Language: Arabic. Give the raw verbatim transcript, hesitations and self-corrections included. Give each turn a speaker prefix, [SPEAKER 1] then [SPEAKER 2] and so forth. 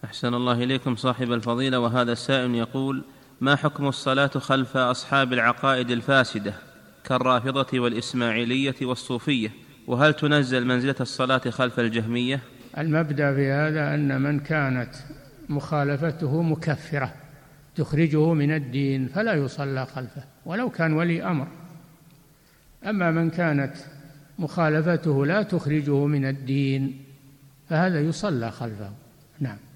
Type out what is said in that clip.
[SPEAKER 1] أحسن الله إليكم صاحب الفضيلة. وهذا السائل يقول: ما حكم الصلاة خلف أصحاب العقائد الفاسدة كالرافضة والإسماعيلية والصوفية، وهل تنزل منزلة الصلاة خلف الجهمية؟
[SPEAKER 2] المبدأ في هذا أن من كانت مخالفته مكفرة تخرجه من الدين فلا يصلى خلفه ولو كان ولي أمر، أما من كانت مخالفته لا تخرجه من الدين فهذا يصلى خلفه. نعم.